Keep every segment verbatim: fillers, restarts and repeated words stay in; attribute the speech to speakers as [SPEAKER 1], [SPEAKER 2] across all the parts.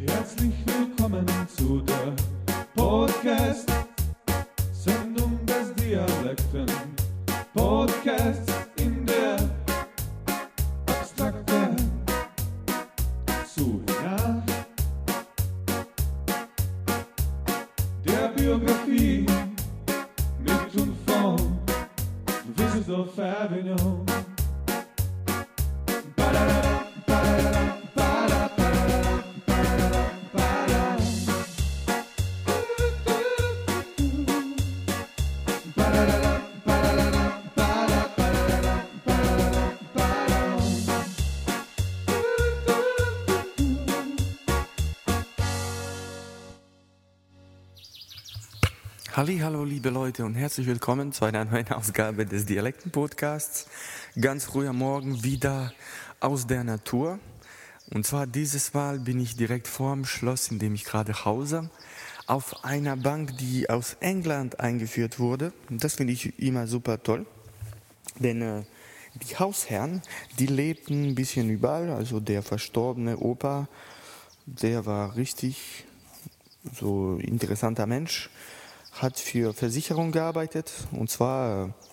[SPEAKER 1] Herzlich willkommen zu der Podcast-Sendung des Dialekten. Podcast in der abstrakten Zuhörer der Biografie mit und von Visitor Fabignon.
[SPEAKER 2] Hallo, liebe Leute und herzlich willkommen zu einer neuen Ausgabe des Dialekten-Podcasts. Ganz früh am Morgen wieder aus der Natur. Und zwar dieses Mal bin ich direkt vorm Schloss, in dem ich gerade hause, auf einer Bank, die aus England eingeführt wurde. Und das finde ich immer super toll, denn äh, die Hausherren, die lebten ein bisschen überall. Also der verstorbene Opa, der war richtig so interessanter Mensch, hat für Versicherung gearbeitet und zwar äh,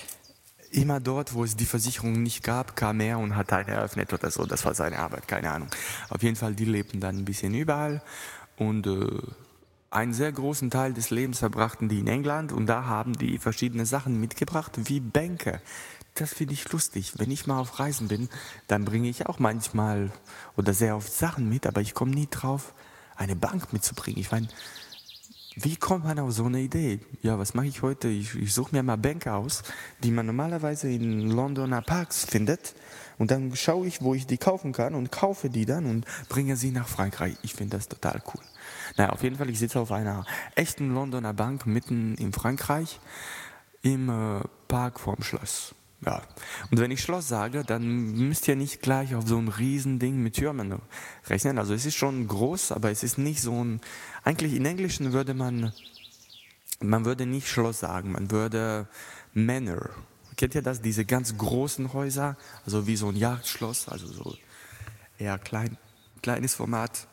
[SPEAKER 2] immer dort, wo es die Versicherung nicht gab, kam er und hat eine eröffnet oder so. Das war seine Arbeit, keine Ahnung. Auf jeden Fall, die lebten dann ein bisschen überall und äh, einen sehr großen Teil des Lebens verbrachten die in England und da haben die verschiedene Sachen mitgebracht, wie Bänke. Das finde ich lustig. Wenn ich mal auf Reisen bin, dann bringe ich auch manchmal oder sehr oft Sachen mit, aber ich komme nie drauf, eine Bank mitzubringen. Ich meine, wie kommt man auf so eine Idee? Ja, was mache ich heute? Ich, ich suche mir mal Bänke aus, die man normalerweise in Londoner Parks findet. Und dann schaue ich, wo ich die kaufen kann und kaufe die dann und bringe sie nach Frankreich. Ich finde das total cool. Naja, auf jeden Fall, ich sitze auf einer echten Londoner Bank mitten in Frankreich im äh, Park vorm Schloss. Ja. Und wenn ich Schloss sage, dann müsst ihr nicht gleich auf so ein Riesending mit Türmen rechnen. Also es ist schon groß, aber es ist nicht so ein... Eigentlich in Englischen würde man, man würde nicht Schloss sagen, man würde Manor. Kennt ihr das? Diese ganz großen Häuser, also wie so ein Jagdschloss, also so eher klein, kleines Format.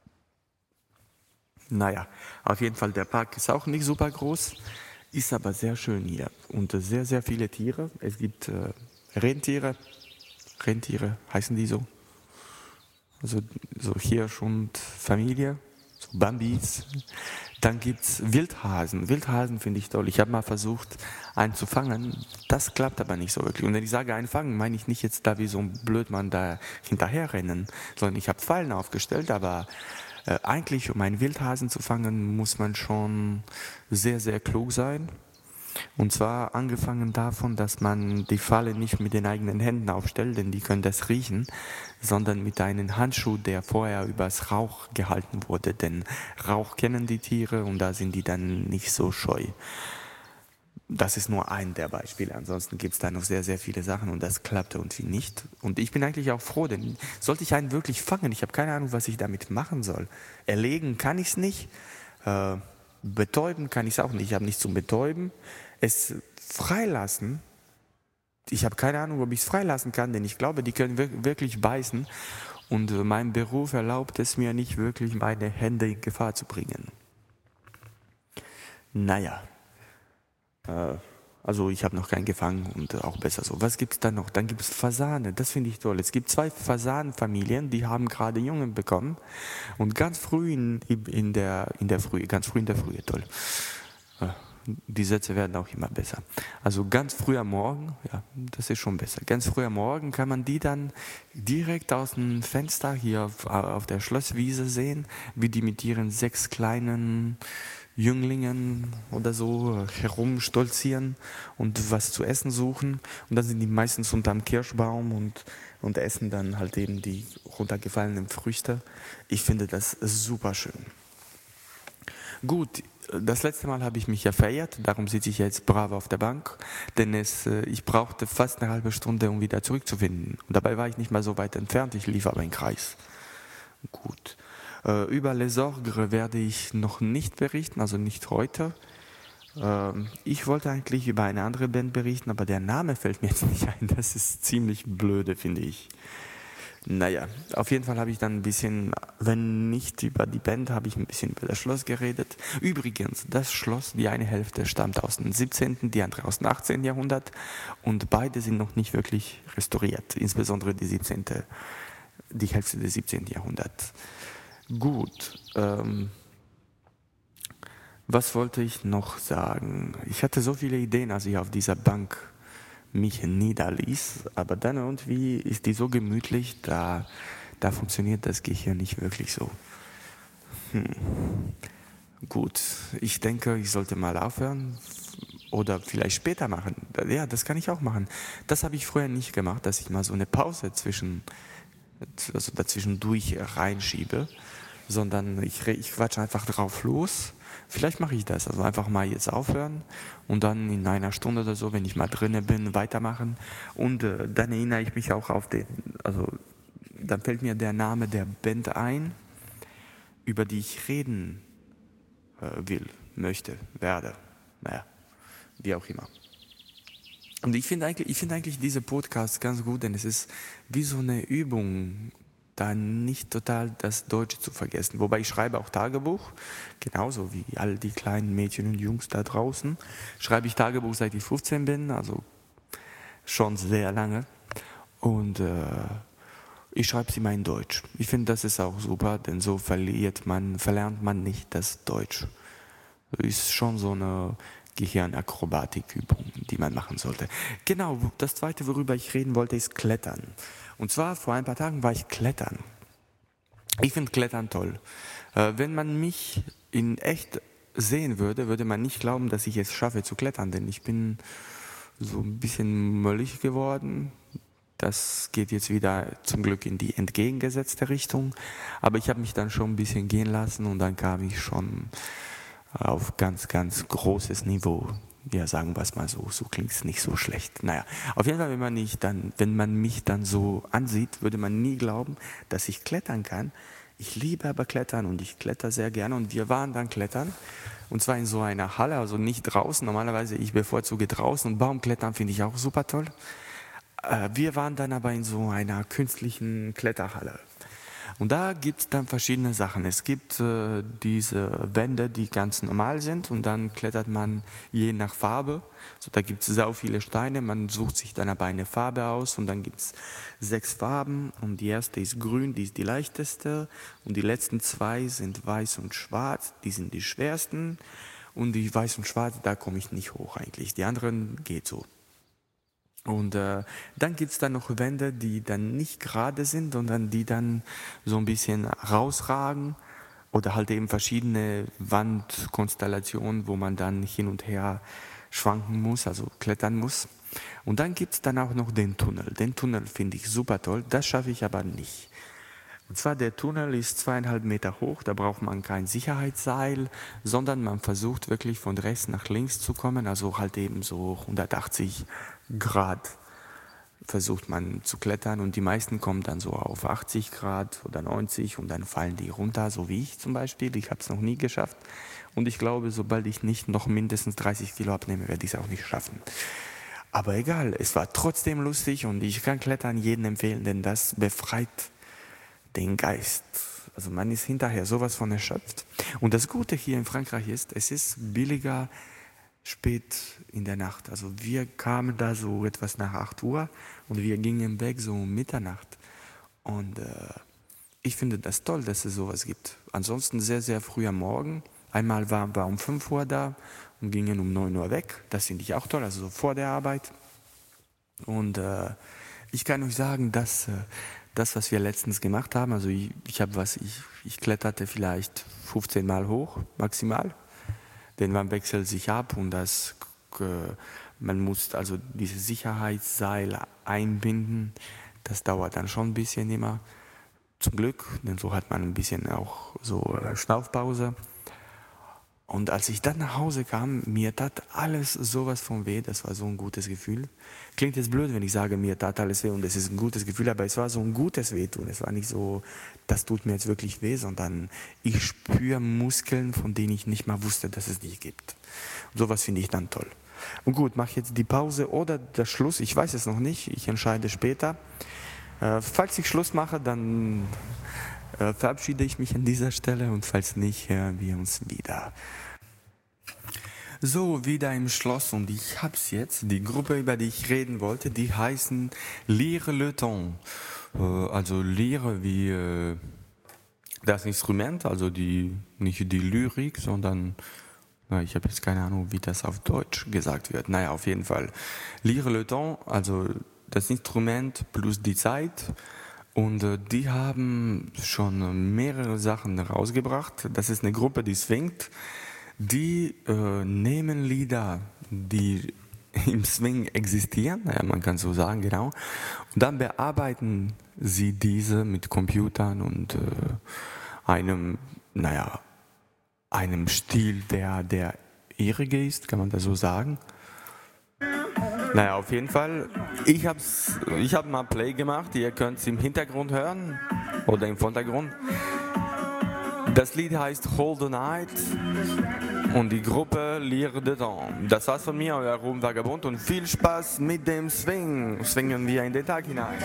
[SPEAKER 2] Naja, auf jeden Fall, der Park ist auch nicht super groß. Ist aber sehr schön hier und sehr, sehr viele Tiere. Es gibt äh, Rentiere, Rentiere heißen die so, also so Hirsch und Familie, so Bambis. Dann gibt es Wildhasen. Wildhasen finde ich toll. Ich habe mal versucht, einen zu fangen. Das klappt aber nicht so wirklich. Und wenn ich sage einfangen, meine ich nicht jetzt da wie so ein Blödmann da hinterherrennen, sondern ich habe Fallen aufgestellt, aber Äh, eigentlich, um einen Wildhasen zu fangen, muss man schon sehr, sehr klug sein. Und zwar angefangen davon, dass man die Falle nicht mit den eigenen Händen aufstellt, denn die können das riechen, sondern mit einem Handschuh, der vorher übers Rauch gehalten wurde. Denn Rauch kennen die Tiere und da sind die dann nicht so scheu. Das ist nur ein der Beispiele. Ansonsten gibt es da noch sehr, sehr viele Sachen und das klappt irgendwie nicht. Und ich bin eigentlich auch froh, denn sollte ich einen wirklich fangen, ich habe keine Ahnung, was ich damit machen soll. Erlegen kann ich es nicht, äh, betäuben kann ich es auch nicht. Ich habe nichts zum Betäuben. Es freilassen, ich habe keine Ahnung, ob ich es freilassen kann, denn ich glaube, die können wir- wirklich beißen. Und äh, mein Beruf erlaubt es mir nicht wirklich, meine Hände in Gefahr zu bringen. Naja. Also ich habe noch keinen gefangen und auch besser so. Was gibt es dann noch? Dann gibt es Fasane, das finde ich toll. Es gibt zwei Fasanenfamilien, die haben gerade Jungen bekommen und ganz früh in, in, der, in der Früh, ganz früh in der Früh, toll. Die Sätze werden auch immer besser. Also ganz früh am Morgen, ja, das ist schon besser. Ganz früh am Morgen kann man die dann direkt aus dem Fenster hier auf, auf der Schlosswiese sehen, wie die mit ihren sechs kleinen Jünglingen oder so herumstolzieren und was zu essen suchen. Und dann sind die meistens unterm Kirschbaum und, und essen dann halt eben die runtergefallenen Früchte. Ich finde das super schön. Gut, das letzte Mal habe ich mich ja verirrt, darum sitze ich jetzt brav auf der Bank, denn es, ich brauchte fast eine halbe Stunde, um wieder zurückzufinden. Und dabei war ich nicht mal so weit entfernt, ich lief aber im Kreis. Gut. Über Les Orgues werde ich noch nicht berichten, also nicht heute. Ich wollte eigentlich über eine andere Band berichten, aber der Name fällt mir jetzt nicht ein. Das ist ziemlich blöde, finde ich. Naja, auf jeden Fall habe ich dann ein bisschen, wenn nicht über die Band, habe ich ein bisschen über das Schloss geredet. Übrigens, das Schloss, die eine Hälfte stammt aus dem siebzehnten, die andere aus dem achtzehnten Jahrhundert und beide sind noch nicht wirklich restauriert, insbesondere die siebzehnte, die Hälfte des siebzehnten Jahrhunderts. Gut, ähm, was wollte ich noch sagen? Ich hatte so viele Ideen, als ich auf dieser Bank mich niederließ, aber dann irgendwie ist die so gemütlich, da, da funktioniert das Gehirn nicht wirklich so. Hm. Gut, ich denke, ich sollte mal aufhören oder vielleicht später machen. Ja, das kann ich auch machen. Das habe ich früher nicht gemacht, dass ich mal so eine Pause zwischen, also dazwischendurch reinschiebe, sondern ich, ich quatsche einfach drauf los. Vielleicht mache ich das, also einfach mal jetzt aufhören und dann in einer Stunde oder so, wenn ich mal drinnen bin, weitermachen. Und äh, dann erinnere ich mich auch auf den, also dann fällt mir der Name der Band ein, über die ich reden äh, will, möchte, werde, naja, wie auch immer. Und ich finde eigentlich, ich finde eigentlich diese Podcasts ganz gut, denn es ist wie so eine Übung, da nicht total das Deutsche zu vergessen. Wobei ich schreibe auch Tagebuch, genauso wie all die kleinen Mädchen und Jungs da draußen. Schreibe ich Tagebuch, seit ich fünfzehn bin, also schon sehr lange. Und äh, ich schreibe sie mal in Deutsch. Ich finde, das ist auch super, denn so verliert man, verlernt man nicht das Deutsch. Ist schon so eine Gehirnakrobatikübung, die man machen sollte. Genau, das Zweite, worüber ich reden wollte, ist Klettern. Und zwar vor ein paar Tagen war ich klettern. Ich finde Klettern toll. Äh, wenn man mich in echt sehen würde, würde man nicht glauben, dass ich es schaffe zu klettern, denn ich bin so ein bisschen möllig geworden. Das geht jetzt wieder zum Glück in die entgegengesetzte Richtung. Aber ich habe mich dann schon ein bisschen gehen lassen und dann kam ich schon auf ganz, ganz großes Niveau. Ja, sagen wir es mal so, so klingt es nicht so schlecht. Naja, auf jeden Fall, wenn man, nicht dann, wenn man mich dann so ansieht, würde man nie glauben, dass ich klettern kann. Ich liebe aber Klettern und ich kletter sehr gerne und wir waren dann klettern und zwar in so einer Halle, also nicht draußen. Normalerweise, ich bevorzuge draußen und Baumklettern finde ich auch super toll. Wir waren dann aber in so einer künstlichen Kletterhalle. Und da gibt es dann verschiedene Sachen. Es gibt äh, diese Wände, die ganz normal sind und dann klettert man je nach Farbe. So, da gibt es sau viele Steine, man sucht sich dann aber eine Farbe aus und dann gibt es sechs Farben und die erste ist grün, die ist die leichteste und die letzten zwei sind weiß und schwarz, die sind die schwersten und die weiß und schwarz, da komme ich nicht hoch eigentlich. Die anderen geht so. Und äh, dann gibt es dann noch Wände, die dann nicht gerade sind, sondern die dann so ein bisschen rausragen oder halt eben verschiedene Wandkonstellationen, wo man dann hin und her schwanken muss, also klettern muss. Und dann gibt es dann auch noch den Tunnel. Den Tunnel finde ich super toll, das schaffe ich aber nicht. Und zwar der Tunnel ist zweieinhalb Meter hoch, da braucht man kein Sicherheitsseil, sondern man versucht wirklich von rechts nach links zu kommen, also halt eben so hundertachtzig Grad versucht man zu klettern und die meisten kommen dann so auf achtzig Grad oder neunzig und dann fallen die runter, so wie ich zum Beispiel. Ich habe es noch nie geschafft und ich glaube, sobald ich nicht noch mindestens dreißig Kilo abnehme, werde ich es auch nicht schaffen. Aber egal, es war trotzdem lustig und ich kann Klettern jedem empfehlen, denn das befreit den Geist. Also man ist hinterher sowas von erschöpft. Und das Gute hier in Frankreich ist, es ist billiger spät in der Nacht. Also wir kamen da so etwas nach acht Uhr und wir gingen weg so um Mitternacht. Und äh, ich finde das toll, dass es sowas gibt. Ansonsten sehr, sehr früh am Morgen. Einmal waren wir um fünf Uhr da und gingen um neun Uhr weg. Das finde ich auch toll, also so vor der Arbeit. Und äh, ich kann euch sagen, dass äh, das, was wir letztens gemacht haben, also ich, ich habe was, ich, ich kletterte vielleicht fünfzehn Mal hoch, maximal. Denn man wechselt sich ab und das, äh, man muss also dieses Sicherheitsseil einbinden. Das dauert dann schon ein bisschen immer. Zum Glück, denn so hat man ein bisschen auch so äh, Schnaufpause. Und als ich dann nach Hause kam, mir tat alles sowas von weh, das war so ein gutes Gefühl. Klingt jetzt blöd, wenn ich sage, mir tat alles weh und es ist ein gutes Gefühl, aber es war so ein gutes Wehtun. Es war nicht so, das tut mir jetzt wirklich weh, sondern ich spüre Muskeln, von denen ich nicht mal wusste, dass es die gibt. Und sowas finde ich dann toll. Und gut, mache jetzt die Pause oder der Schluss, ich weiß es noch nicht, ich entscheide später. Äh, falls ich Schluss mache, dann äh, verabschiede ich mich an dieser Stelle und falls nicht, hören wir uns wieder. So, wieder im Schloss und ich hab's jetzt. Die Gruppe, über die ich reden wollte, die heißen Lire le Temps. Äh, also Lire wie äh, das Instrument, also die, nicht die Lyrik, sondern, na, ich habe jetzt keine Ahnung, wie das auf Deutsch gesagt wird. Naja, auf jeden Fall. Lire le Temps, also das Instrument plus die Zeit. Und äh, die haben schon mehrere Sachen rausgebracht. Das ist eine Gruppe, die swingt. Die äh, nehmen Lieder, die im Swing existieren, ja, man kann so sagen, genau, und dann bearbeiten sie diese mit Computern und äh, einem, naja, einem Stil, der der ihrige ist, kann man das so sagen? Naja, auf jeden Fall, ich habe ich hab mal Play gemacht, ihr könnt es im Hintergrund hören oder im Vordergrund. Das Lied heißt Hold the Night und die Gruppe Lire le Temps. Das war's von mir, euer Ruben Vagabund und viel Spaß mit dem Swing. Swingen wir in den Tag hinein.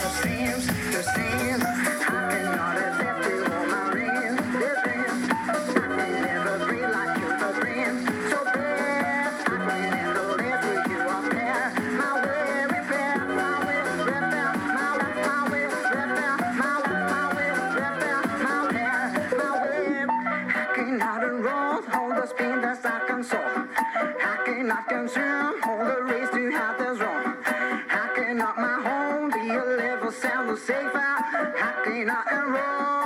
[SPEAKER 3] I can swim, hold the race to have this wrong. I cannot my home be a level sound safer. I cannot enroll.